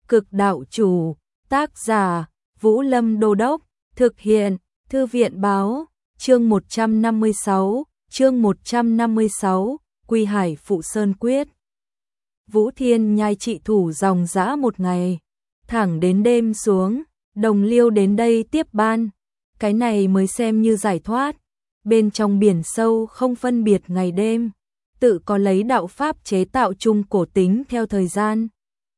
Cực đạo chủ, tác giả, Vũ Lâm Đô Đốc, thực hiện, Thư viện báo, chương 156, Quy Hải Phụ Sơn Quyết. Vũ Thiên Nhai trị thủ dòng dã một ngày, thẳng đến đêm xuống, Đồng Liêu đến đây tiếp ban, cái này mới xem như giải thoát. Bên trong biển sâu không phân biệt ngày đêm, tự có lấy đạo pháp chế tạo chung cổ tính theo thời gian.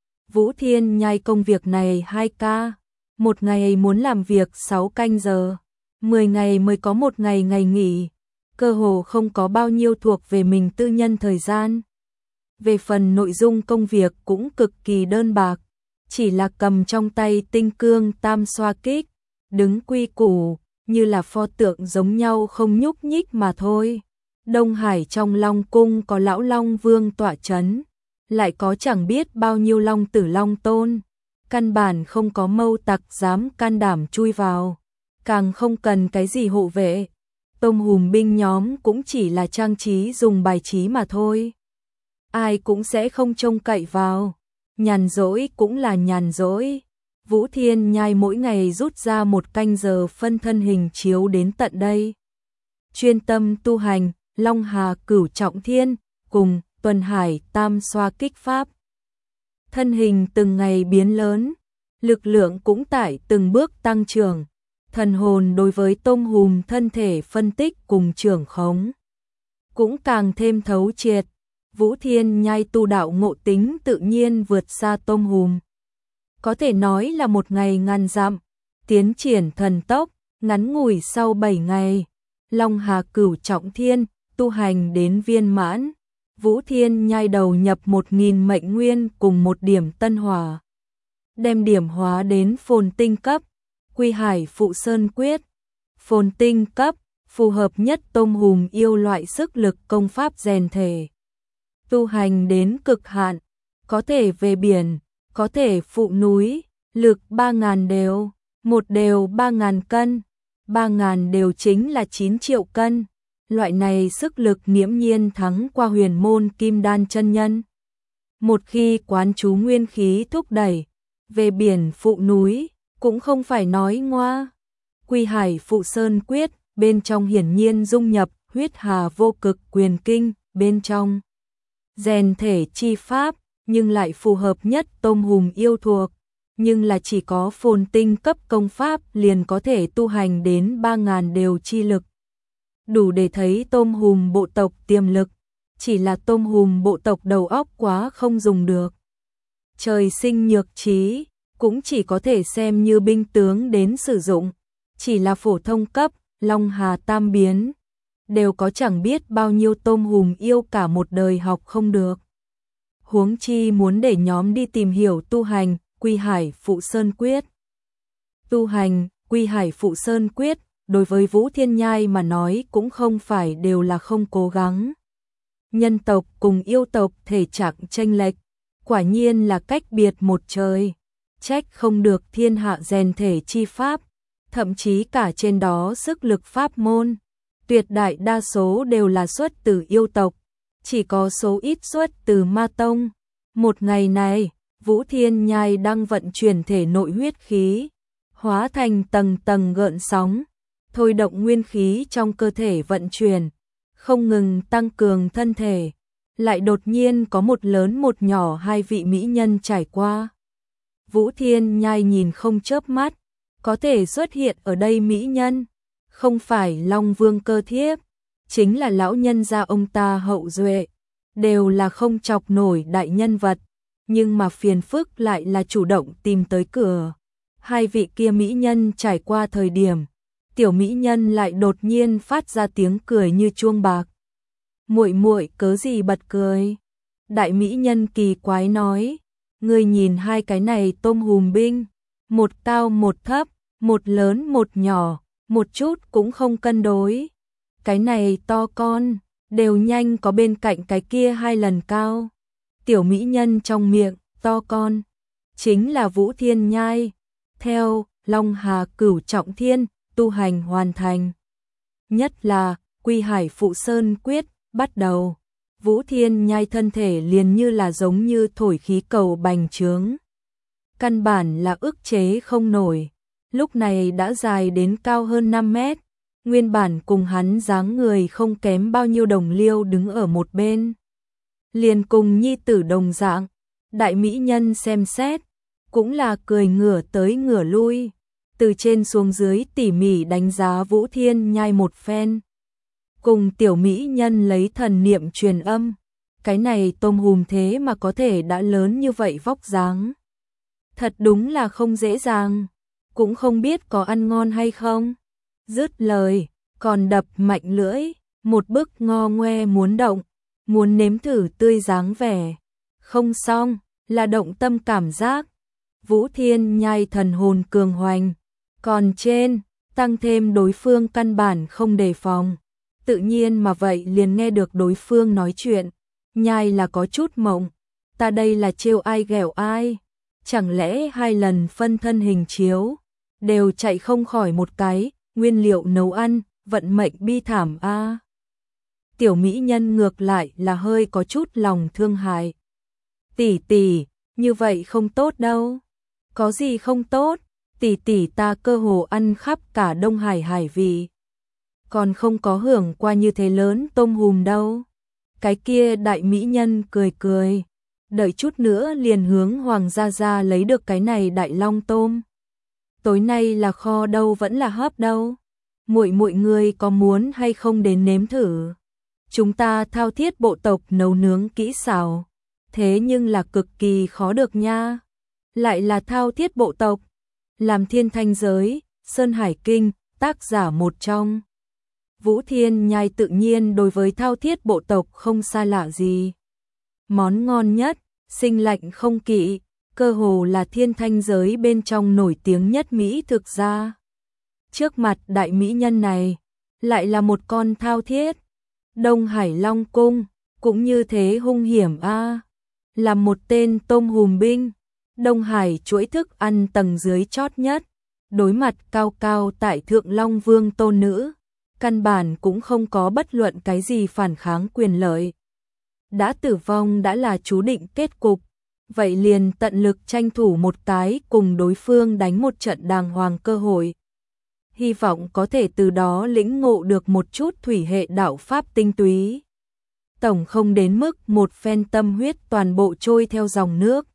Vũ Thiên Nhai công việc này 2K, một ngày muốn làm việc 6 canh giờ, 10 ngày mới có một ngày nghỉ, cơ hồ không có bao nhiêu thuộc về mình tư nhân thời gian. Về phần nội dung công việc cũng cực kỳ đơn bạc, chỉ là cầm trong tay tinh cương tam xoa kích, đứng quy củ, như là pho tượng giống nhau không nhúc nhích mà thôi. Đông Hải trong Long Cung có lão Long Vương tọa chấn, lại có chẳng biết bao nhiêu Long Tử Long Tôn, căn bản không có mâu tặc dám can đảm chui vào, càng không cần cái gì hộ vệ. Tôm hùm binh nhóm cũng chỉ là trang trí dùng bài trí mà thôi. Ai cũng sẽ không trông cậy vào, nhàn rỗi cũng là nhàn rỗi. Vũ Thiên Nhai mỗi ngày rút ra một canh giờ phân thân hình chiếu đến tận đây. Chuyên tâm tu hành, Long Hà Cửu Trọng Thiên, cùng Tuần Hải Tam Xoa Kích Pháp. Thân hình từng ngày biến lớn, lực lượng cũng tại từng bước tăng trưởng. Thần hồn đối với tôm hùm thân thể phân tích cùng trưởng khống cũng càng thêm thấu triệt. Vũ Thiên Nhai tu đạo ngộ tính tự nhiên vượt xa tôm hùm. Có thể nói là một ngày ngàn dặm, tiến triển thần tốc, ngắn ngủi sau 7 ngày. Long Hà Cửu Trọng Thiên, tu hành đến viên mãn. Vũ Thiên Nhai đầu nhập 1000 mệnh nguyên cùng một điểm tân hỏa. Đem điểm hóa đến phồn tinh cấp, Quy Hải Phụ Sơn Quyết. Phồn tinh cấp, phù hợp nhất tôm hùm yêu loại sức lực công pháp rèn thể. Tu hành đến cực hạn, có thể về biển, có thể phụ núi, lực 3000 đều, một đều 3000 cân, 3000 đều chính là 9 triệu cân. Loại này sức lực nghiễm nhiên thắng qua huyền môn kim đan chân nhân. Một khi quán chú nguyên khí thúc đẩy, về biển phụ núi, cũng không phải nói ngoa. Quy Hải Phụ Sơn Quyết, bên trong hiển nhiên dung nhập huyết hà vô cực quyền kinh, bên trong rèn thể chi pháp, nhưng lại phù hợp nhất tôm hùm yêu thuộc, nhưng là chỉ có phồn tinh cấp công pháp liền có thể tu hành đến 3000 đều chi lực. Đủ để thấy tôm hùm bộ tộc tiềm lực, chỉ là tôm hùm bộ tộc đầu óc quá không dùng được. Trời sinh nhược trí, cũng chỉ có thể xem như binh tướng đến sử dụng, chỉ là phổ thông cấp, Long Hà Tam Biến, đều có chẳng biết bao nhiêu tôm hùm yêu cả một đời học không được. Huống chi muốn để nhóm đi tìm hiểu tu hành, Quy Hải Phụ Sơn Quyết. Tu hành, Quy Hải Phụ Sơn Quyết, đối với Vũ Thiên Nhai mà nói cũng không phải đều là không cố gắng. Nhân tộc cùng yêu tộc thể trạng chênh lệch, quả nhiên là cách biệt một trời. Trách không được thiên hạ rèn thể chi pháp, thậm chí cả trên đó sức lực pháp môn, tuyệt đại đa số đều là xuất từ yêu tộc, chỉ có số ít xuất từ ma tông. Một ngày này, Vũ Thiên Nhai đang vận chuyển thể nội huyết khí, hóa thành tầng tầng gợn sóng, thôi động nguyên khí trong cơ thể vận chuyển, không ngừng tăng cường thân thể. Lại đột nhiên có một lớn một nhỏ hai vị mỹ nhân trải qua. Vũ Thiên Nhai nhìn không chớp mắt, có thể xuất hiện ở đây mỹ nhân, không phải Long Vương cơ thiếp, chính là lão nhân gia ông ta hậu duệ, đều là không chọc nổi đại nhân vật, nhưng mà phiền phức lại là chủ động tìm tới cửa. Hai vị kia mỹ nhân trải qua thời điểm, tiểu mỹ nhân lại đột nhiên phát ra tiếng cười như chuông bạc. Muội muội cớ gì bật cười? Đại mỹ nhân kỳ quái nói, ngươi nhìn hai cái này tôm hùm binh, một cao một thấp, một lớn một nhỏ, một chút cũng không cân đối. Cái này to con, đều nhanh có bên cạnh cái kia 2 lần cao. Tiểu mỹ nhân trong miệng, to con, chính là Vũ Thiên Nhai. Theo Long Hà Cửu Trọng Thiên, tu hành hoàn thành. Nhất là Quy Hải Phụ Sơn Quyết, bắt đầu. Vũ Thiên Nhai thân thể liền như là giống như thổi khí cầu bành trướng. căn bản là ức chế không nổi, lúc này đã dài đến cao hơn 5 mét, nguyên bản cùng hắn dáng người không kém bao nhiêu Đồng Liêu đứng ở một bên. Liền cùng nhi tử đồng dạng, đại mỹ nhân xem xét, cũng là cười ngửa tới ngửa lui, từ trên xuống dưới tỉ mỉ đánh giá Vũ Thiên Nhai một phen. Cùng tiểu mỹ nhân lấy thần niệm truyền âm, cái này tôm hùm thế mà có thể đã lớn như vậy vóc dáng. Thật đúng là không dễ dàng, cũng không biết có ăn ngon hay không. Dứt lời, còn đập mạnh lưỡi, một bức ngo ngoe muốn động, muốn nếm thử tươi dáng vẻ. Không xong, là động tâm cảm giác. Vũ Thiên Nhai thần hồn cường hoành, còn trên, tăng thêm đối phương căn bản không đề phòng. Tự nhiên mà vậy liền nghe được đối phương nói chuyện, Nhai là có chút mộng, ta đây là trêu ai ghẹo ai, chẳng lẽ 2 lần phân thân hình chiếu, đều chạy không khỏi một cái, nguyên liệu nấu ăn, vận mệnh bi thảm a. Tiểu mỹ nhân ngược lại là hơi có chút lòng thương hại. Tỷ tỷ, như vậy không tốt đâu. Có gì không tốt, tỷ tỷ ta cơ hồ ăn khắp cả Đông Hải hải vị. Còn không có hưởng qua như thế lớn tôm hùm đâu. Cái kia đại mỹ nhân cười cười, đợi chút nữa liền hướng Hoàng gia gia lấy được cái này đại long tôm. Tối nay là kho đâu vẫn là hấp đâu. Muội người có muốn hay không đến nếm thử. Chúng ta thao thiết bộ tộc nấu nướng kỹ xảo, thế nhưng là cực kỳ khó được nha. Lại là thao thiết bộ tộc, làm Thiên Thanh Giới, Sơn Hải Kinh, tác giả một trong. Vũ Thiên Nhai tự nhiên đối với thao thiết bộ tộc không xa lạ gì. Món ngon nhất, sinh lạnh không kỵ, cơ hồ là Thiên Thanh Giới bên trong nổi tiếng nhất mỹ thực ra. Trước mặt đại mỹ nhân này, lại là một con thao thiết. Đông Hải Long Cung, cũng như thế hung hiểm a. Là một tên tôm hùm binh, Đông Hải chuỗi thức ăn tầng dưới chót nhất, đối mặt cao cao tại thượng Long Vương tôn nữ, căn bản cũng không có bất luận cái gì phản kháng quyền lợi. Đã tử vong đã là chú định kết cục, vậy liền tận lực tranh thủ một cái cùng đối phương đánh một trận đàng hoàng cơ hội. Hy vọng có thể từ đó lĩnh ngộ được một chút thủy hệ đạo pháp tinh túy. Tổng không đến mức một phen tâm huyết toàn bộ trôi theo dòng nước.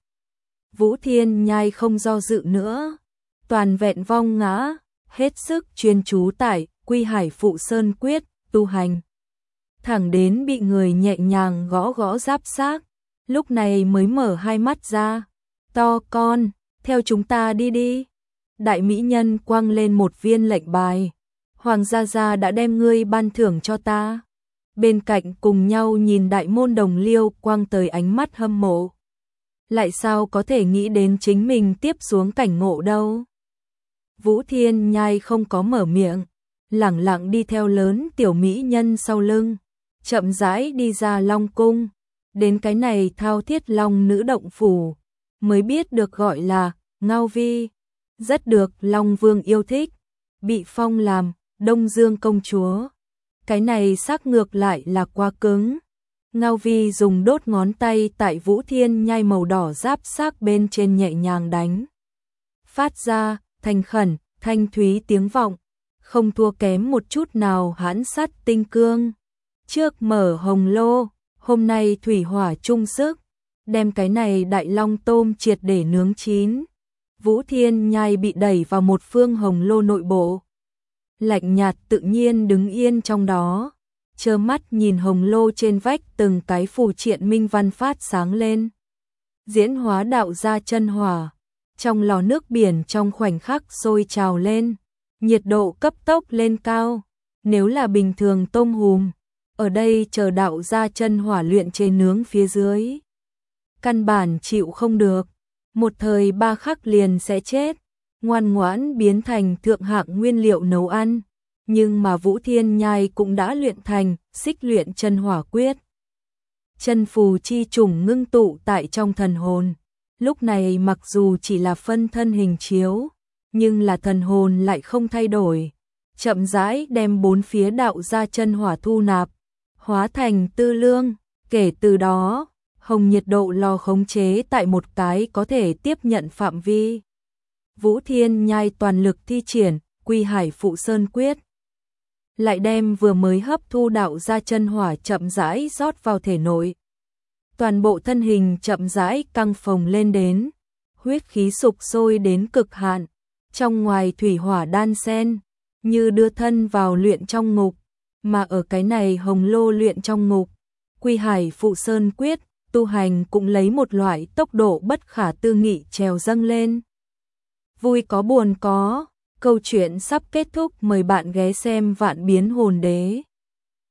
Vũ Thiên Nhai không do dự nữa, toàn vẹn vong ngã, hết sức chuyên chú tại Quy Hải Phụ Sơn Quyết tu hành. Thẳng đến bị người nhẹ nhàng gõ gõ giáp xác, lúc này mới mở hai mắt ra. To con, theo chúng ta đi đi. Đại mỹ nhân quăng lên một viên lệnh bài. Hoàng gia gia đã đem ngươi ban thưởng cho ta. Bên cạnh cùng nhau nhìn đại môn Đồng Liêu quăng tới ánh mắt hâm mộ. Lại sao có thể nghĩ đến chính mình tiếp xuống cảnh ngộ đâu. Vũ Thiên Nhai không có mở miệng, lẳng lặng đi theo lớn tiểu mỹ nhân sau lưng, chậm rãi đi ra Long Cung, đến cái này thao thiết long nữ động phủ, mới biết được gọi là Ngao Vi, rất được Long Vương yêu thích, bị phong làm Đông Dương công chúa. Cái này xác ngược lại là quá cứng. Ngao Vi dùng đốt ngón tay tại Vũ Thiên Nhai màu đỏ giáp xác bên trên nhẹ nhàng đánh. Phát ra, thành khẩn, thanh thúy tiếng vọng, không thua kém một chút nào hãn sắt tinh cương. Trước mở hồng lô, hôm nay thủy hỏa chung sức, đem cái này đại long tôm triệt để nướng chín. Vũ Thiên Nhai bị đẩy vào một phương hồng lô nội bộ. Lạnh nhạt tự nhiên đứng yên trong đó, trơ mắt nhìn hồng lô trên vách từng cái phù triện minh văn phát sáng lên. Diễn hóa đạo ra chân hỏa, trong lò nước biển trong khoảnh khắc sôi trào lên, nhiệt độ cấp tốc lên cao. Nếu là bình thường tôm hùm, ở đây chờ đạo ra chân hỏa luyện trên nướng phía dưới, căn bản chịu không được, một thời 3 khắc liền sẽ chết, ngoan ngoãn biến thành thượng hạng nguyên liệu nấu ăn. Nhưng mà Vũ Thiên Nhai cũng đã luyện thành xích luyện chân hỏa quyết. Chân phù chi trùng ngưng tụ tại trong thần hồn. Lúc này mặc dù chỉ là phân thân hình chiếu, nhưng là thần hồn lại không thay đổi. Chậm rãi đem 4 phía đạo ra chân hỏa thu nạp, hóa thành tư lương. Kể từ đó, Hồng nhiệt độ lò khống chế tại một cái có thể tiếp nhận phạm vi. Vũ Thiên Nhai toàn lực thi triển Quy Hải Phụ Sơn Quyết. Lại đem vừa mới hấp thu đạo ra chân hỏa chậm rãi rót vào thể nội. Toàn bộ thân hình chậm rãi căng phồng lên đến, huyết khí sục sôi đến cực hạn, trong ngoài thủy hỏa đan xen, như đưa thân vào luyện trong ngục, mà ở cái này hồng lô luyện trong ngục, Quy Hải Phụ Sơn Quyết, tu hành cũng lấy một loại tốc độ bất khả tư nghị trèo dâng lên. Vui có buồn có, câu chuyện sắp kết thúc, mời bạn ghé xem Vạn Biến Hồn Đế.